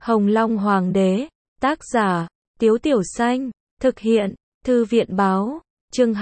Hồng Long Hoàng đế, tác giả, Tiếu Tiểu Xanh, thực hiện, Thư viện báo, chương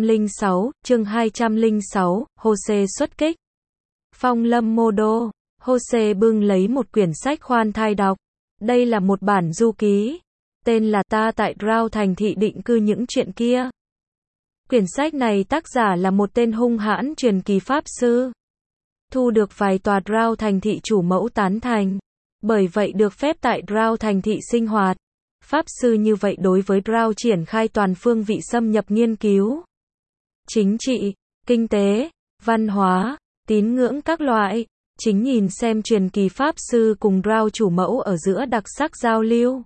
206, Jose xuất kích. Phong Lâm Mô Đô, Jose bưng lấy một quyển sách khoan thai đọc. Đây là một bản du ký, tên là Ta tại Drow thành thị định cư những chuyện kia. Quyển sách này tác giả là một tên hung hãn truyền kỳ pháp sư. Thu được vài tòa Drow thành thị chủ mẫu tán thành. Bởi vậy được phép tại Drow thành thị sinh hoạt. Pháp sư như vậy đối với Drow triển khai toàn phương vị xâm nhập nghiên cứu. Chính trị, kinh tế, văn hóa, tín ngưỡng các loại. Chính nhìn xem truyền kỳ pháp sư cùng Drow chủ mẫu ở giữa đặc sắc giao lưu.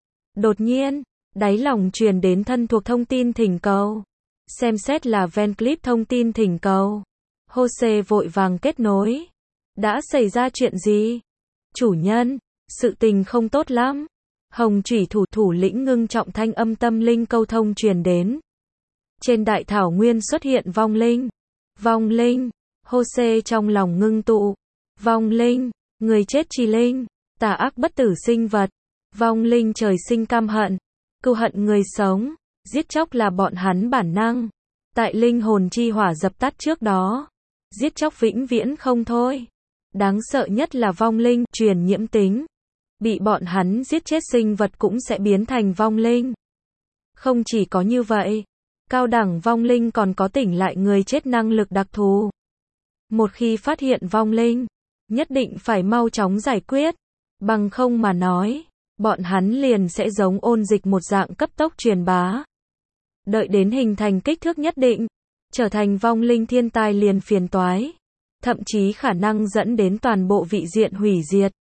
Đột nhiên, đáy lòng truyền đến thân thuộc thông tin thỉnh cầu. Xem xét là Van Cleef thông tin thỉnh cầu. Jose vội vàng kết nối. Đã xảy ra chuyện gì? Chủ nhân, sự tình không tốt lắm. Hồng Chủy thủ lĩnh ngưng trọng thanh âm tâm linh câu thông truyền đến. Trên đại thảo nguyên xuất hiện vong linh. Vong linh. Jose trong lòng ngưng tụ. Vong linh, người chết chi linh, tà ác bất tử sinh vật. Vong linh trời sinh căm hận, cừu hận người sống, giết chóc là bọn hắn bản năng. Tại linh hồn chi hỏa dập tắt trước đó, giết chóc vĩnh viễn không thôi. Đáng sợ nhất là vong linh truyền nhiễm tính. Bị bọn hắn giết chết sinh vật cũng sẽ biến thành vong linh. Không chỉ có như vậy, cao đẳng vong linh còn có tỉnh lại người chết năng lực đặc thù. Một khi phát hiện vong linh, nhất định phải mau chóng giải quyết, bằng không mà nói, bọn hắn liền sẽ giống ôn dịch một dạng cấp tốc truyền bá. Đợi đến hình thành kích thước nhất định, trở thành vong linh thiên tai liền phiền toái, thậm chí khả năng dẫn đến toàn bộ vị diện hủy diệt.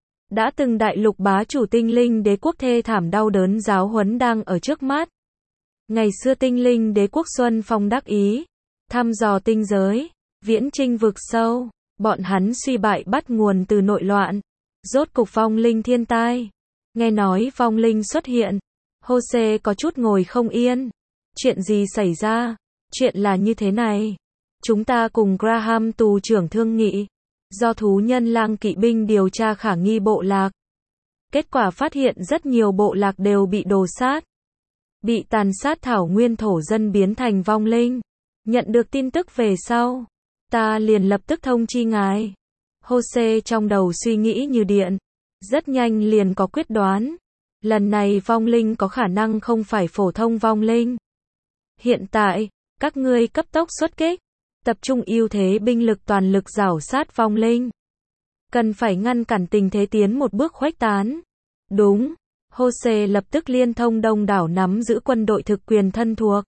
Đã từng đại lục bá chủ tinh linh đế quốc thê thảm đau đớn giáo huấn đang ở trước mắt. Ngày xưa tinh linh đế quốc Xuân Phong đắc ý, thăm dò tinh giới, viễn chinh vực sâu. Bọn hắn suy bại bắt nguồn từ nội loạn. Rốt cục vong linh thiên tai. Nghe nói vong linh xuất hiện. Jose có chút ngồi không yên. Chuyện gì xảy ra? Chuyện là như thế này. Chúng ta cùng Graham tù trưởng thương nghị. Do thú nhân lang kỵ binh điều tra khả nghi bộ lạc. Kết quả phát hiện rất nhiều bộ lạc đều bị đồ sát. Bị tàn sát thảo nguyên thổ dân biến thành vong linh. Nhận được tin tức về sau. Ta liền lập tức thông chi ngài. Jose trong đầu suy nghĩ như điện. Rất nhanh liền có quyết đoán. Lần này vong linh có khả năng không phải phổ thông vong linh. Hiện tại, các ngươi cấp tốc xuất kích. Tập trung ưu thế binh lực toàn lực rảo sát vong linh. Cần phải ngăn cản tình thế tiến một bước khuếch tán. Đúng. Jose lập tức liên thông đông đảo nắm giữ quân đội thực quyền thân thuộc.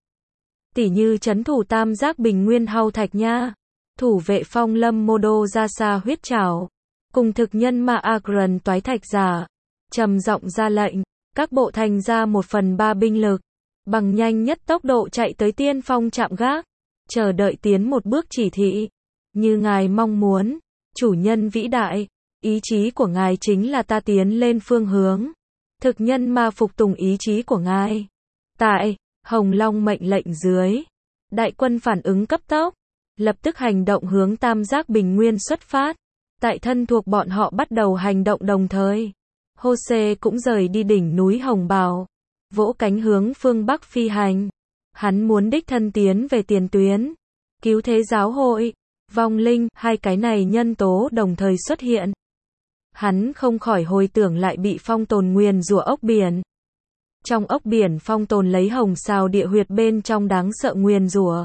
Tỉ như trấn thủ tam giác bình nguyên hau thạch nha. Thủ vệ Phong Lâm Mô Đô ra xa huyết trảo. Cùng thực nhân Ma Agron toái thạch giả. Trầm giọng ra lệnh. Các bộ thành ra 1/3 binh lực. Bằng nhanh nhất tốc độ chạy tới tiên phong trạm gác. Chờ đợi tiến một bước chỉ thị. Như ngài mong muốn. Chủ nhân vĩ đại. Ý chí của ngài chính là ta tiến lên phương hướng. Thực nhân ma phục tùng ý chí của ngài. Tại Hồng Long mệnh lệnh dưới. Đại quân phản ứng cấp tốc. Lập tức hành động hướng tam giác bình nguyên xuất phát. Tại thân thuộc bọn họ bắt đầu hành động đồng thời. Jose cũng rời đi đỉnh núi Hồng Bào. Vỗ cánh hướng phương Bắc phi hành. Hắn muốn đích thân tiến về tiền tuyến. Cứu thế giáo hội. Vong linh, hai cái này nhân tố đồng thời xuất hiện. Hắn không khỏi hồi tưởng lại bị phong tồn nguyền rủa ốc biển. Trong ốc biển phong tồn lấy hồng sao địa huyệt bên trong đáng sợ nguyền rủa.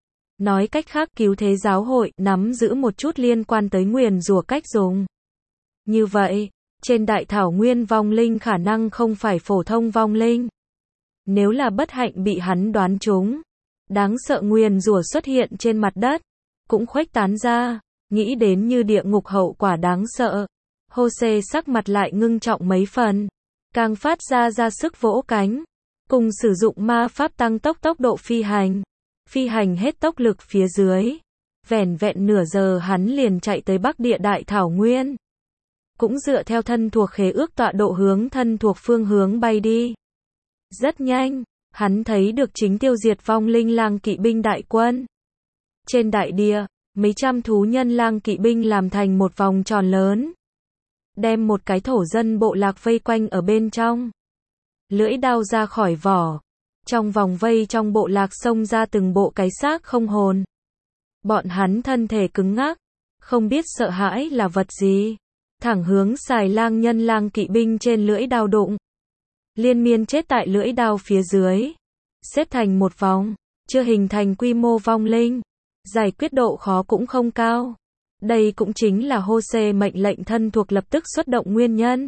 Nói cách khác cứu thế giáo hội nắm giữ một chút liên quan tới nguyền rủa cách dùng. Như vậy, trên đại thảo nguyên vong linh khả năng không phải phổ thông vong linh. Nếu là bất hạnh bị hắn đoán trúng, đáng sợ nguyền rủa xuất hiện trên mặt đất, cũng khuếch tán ra, nghĩ đến như địa ngục hậu quả đáng sợ. Jose sắc mặt lại ngưng trọng mấy phần, càng phát ra sức vỗ cánh, cùng sử dụng ma pháp tăng tốc độ phi hành. Phi hành hết tốc lực phía dưới. Vẻn vẹn nửa giờ hắn liền chạy tới Bắc Địa Đại Thảo Nguyên. Cũng dựa theo thân thuộc khế ước tọa độ hướng thân thuộc phương hướng bay đi. Rất nhanh, hắn thấy được chính tiêu diệt vong linh lang kỵ binh đại quân. Trên đại địa, mấy trăm thú nhân lang kỵ binh làm thành một vòng tròn lớn. đem một cái thổ dân bộ lạc vây quanh ở bên trong. Lưỡi đao ra khỏi vỏ. Trong vòng vây trong bộ lạc xông ra từng bộ cái xác không hồn. Bọn hắn thân thể cứng ngắc, không biết sợ hãi là vật gì. Thẳng hướng xài lang nhân lang kỵ binh trên lưỡi đao đụng. Liên miên chết tại lưỡi đao phía dưới. Xếp thành một vòng, chưa hình thành quy mô vong linh. Giải quyết độ khó cũng không cao. Đây cũng chính là Hô-xê mệnh lệnh thân thuộc lập tức xuất động nguyên nhân.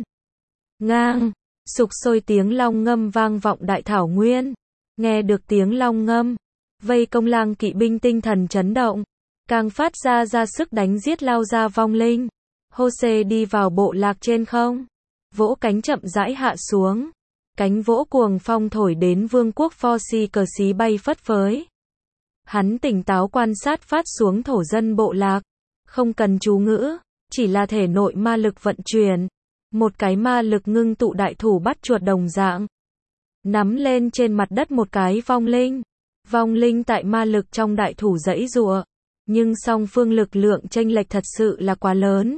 Ngang, sục sôi tiếng long ngâm vang vọng đại thảo nguyên. Nghe được tiếng long ngâm, vây công lang kỵ binh tinh thần chấn động, càng phát ra sức đánh giết lao ra vong linh. Hô-xê đi vào bộ lạc trên không, vỗ cánh chậm rãi hạ xuống. Cánh vỗ cuồng phong thổi đến vương quốc Pho-si cờ xí bay phất phới. Hắn tỉnh táo quan sát phát xuống thổ dân bộ lạc. Không cần chú ngữ, chỉ là thể nội ma lực vận chuyển. Một cái ma lực ngưng tụ đại thủ bắt chuột đồng dạng. Nắm lên trên mặt đất một cái vong linh. Vong linh tại ma lực trong đại thủ giãy giụa. Nhưng song phương lực lượng chênh lệch thật sự là quá lớn.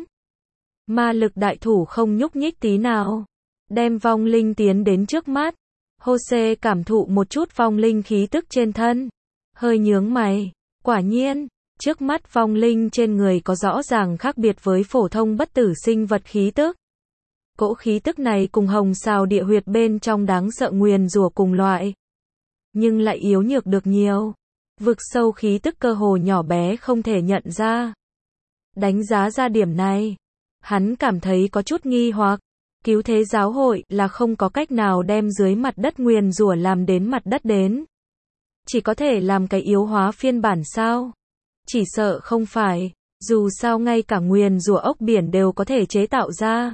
Ma lực đại thủ không nhúc nhích tí nào. Đem vong linh tiến đến trước mắt. Hô-xê cảm thụ một chút vong linh khí tức trên thân. Hơi nhướng mày. Quả nhiên, trước mắt vong linh trên người có rõ ràng khác biệt với phổ thông bất tử sinh vật khí tức. Cỗ khí tức này cùng hồng xào địa huyệt bên trong đáng sợ nguyền rủa cùng loại. Nhưng lại yếu nhược được nhiều. Vực sâu khí tức cơ hồ nhỏ bé không thể nhận ra. Đánh giá ra điểm này, hắn cảm thấy có chút nghi hoặc. Cứu thế giáo hội là không có cách nào đem dưới mặt đất nguyền rủa làm đến mặt đất đến. Chỉ có thể làm cái yếu hóa phiên bản sao? Chỉ sợ không phải, dù sao ngay cả nguyền rủa ốc biển đều có thể chế tạo ra.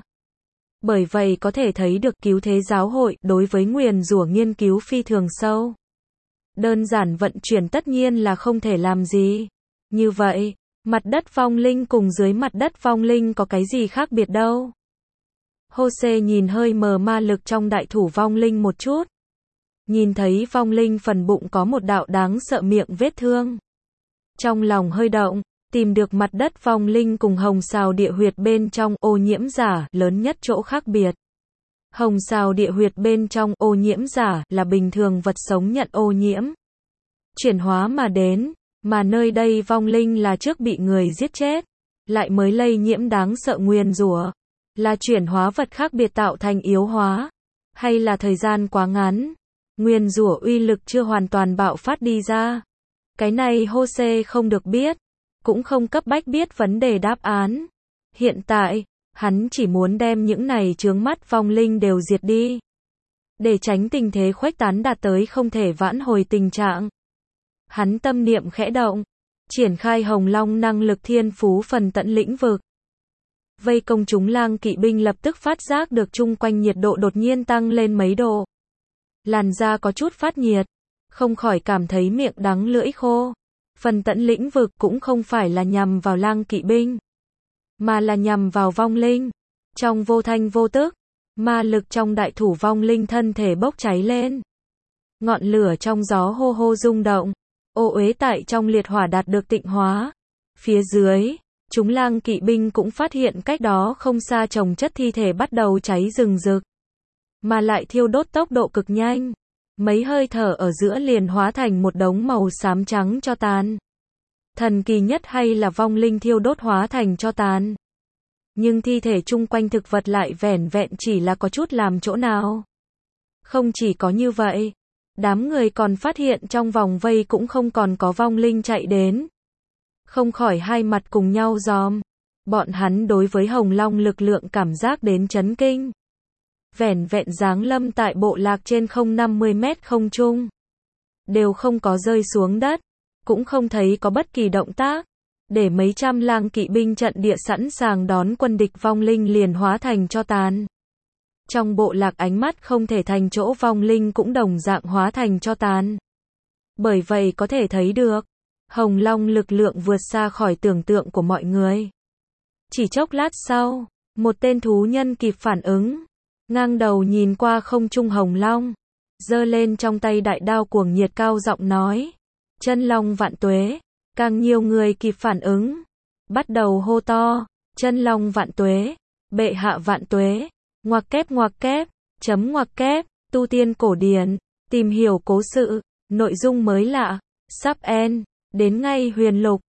Bởi vậy có thể thấy được cứu thế giáo hội đối với nguyền rủa nghiên cứu phi thường sâu. Đơn giản vận chuyển tất nhiên là không thể làm gì. Như vậy, mặt đất vong linh cùng dưới mặt đất vong linh có cái gì khác biệt đâu? Hô-xê nhìn hơi mờ ma lực trong đại thủ vong linh một chút. Nhìn thấy vong linh phần bụng có một đạo đáng sợ miệng vết thương. Trong lòng hơi động, tìm được mặt đất vong linh cùng hồng xào địa huyệt bên trong ô nhiễm giả lớn nhất chỗ khác biệt. Hồng xào địa huyệt bên trong ô nhiễm giả là bình thường vật sống nhận ô nhiễm. Chuyển hóa mà đến, mà nơi đây vong linh là trước bị người giết chết, lại mới lây nhiễm đáng sợ nguyền rủa. Là chuyển hóa vật khác biệt tạo thành yếu hóa, hay là thời gian quá ngắn, nguyền rủa uy lực chưa hoàn toàn bạo phát đi ra. Cái này Hô-xê không được biết, cũng không cấp bách biết vấn đề đáp án. Hiện tại, hắn chỉ muốn đem những này chướng mắt vong linh đều diệt đi. Để tránh tình thế khuếch tán đạt tới không thể vãn hồi tình trạng. Hắn tâm niệm khẽ động, triển khai hồng long năng lực thiên phú phần tận lĩnh vực. Vây công chúng lang kỵ binh lập tức phát giác được chung quanh nhiệt độ đột nhiên tăng lên mấy độ. Làn da có chút phát nhiệt, không khỏi cảm thấy miệng đắng lưỡi khô. Phần tận lĩnh vực cũng không phải là nhằm vào lang kỵ binh, mà là nhằm vào vong linh. Trong vô thanh vô tức, ma lực trong đại thủ vong linh thân thể bốc cháy lên. Ngọn lửa trong gió hô hô rung động, ô uế tại trong liệt hỏa đạt được tịnh hóa. Phía dưới, chúng lang kỵ binh cũng phát hiện cách đó không xa chồng chất thi thể bắt đầu cháy rừng rực, mà lại thiêu đốt tốc độ cực nhanh. Mấy hơi thở ở giữa liền hóa thành một đống màu xám trắng tro tàn. Thần kỳ nhất hay là vong linh thiêu đốt hóa thành tro tàn. Nhưng thi thể chung quanh thực vật lại vẻn vẹn chỉ là có chút làm chỗ nào. Không chỉ có như vậy, đám người còn phát hiện trong vòng vây cũng không còn có vong linh chạy đến. Không khỏi hai mặt cùng nhau giòm. Bọn hắn đối với hồng long lực lượng cảm giác đến chấn kinh. Vẻn vẹn giáng lâm tại bộ lạc trên không 50 mét không trung. Đều không có rơi xuống đất. Cũng không thấy có bất kỳ động tác. Để mấy trăm lang kỵ binh trận địa sẵn sàng đón quân địch vong linh liền hóa thành tro tàn. Trong bộ lạc ánh mắt không thể thành chỗ vong linh cũng đồng dạng hóa thành tro tàn. Bởi vậy có thể thấy được, hồng long lực lượng vượt xa khỏi tưởng tượng của mọi người. Chỉ chốc lát sau, một tên thú nhân kịp phản ứng. Ngang đầu nhìn qua không trung hồng long, giơ lên trong tay đại đao cuồng nhiệt cao giọng nói. Chân long vạn tuế. Càng nhiều người kịp phản ứng, bắt đầu hô to. Chân long vạn tuế. Bệ hạ vạn tuế. Ngoặc kép, chấm ngoặc kép, tu tiên cổ điển, tìm hiểu cố sự, nội dung mới lạ, sắp end, đến ngay huyền lục.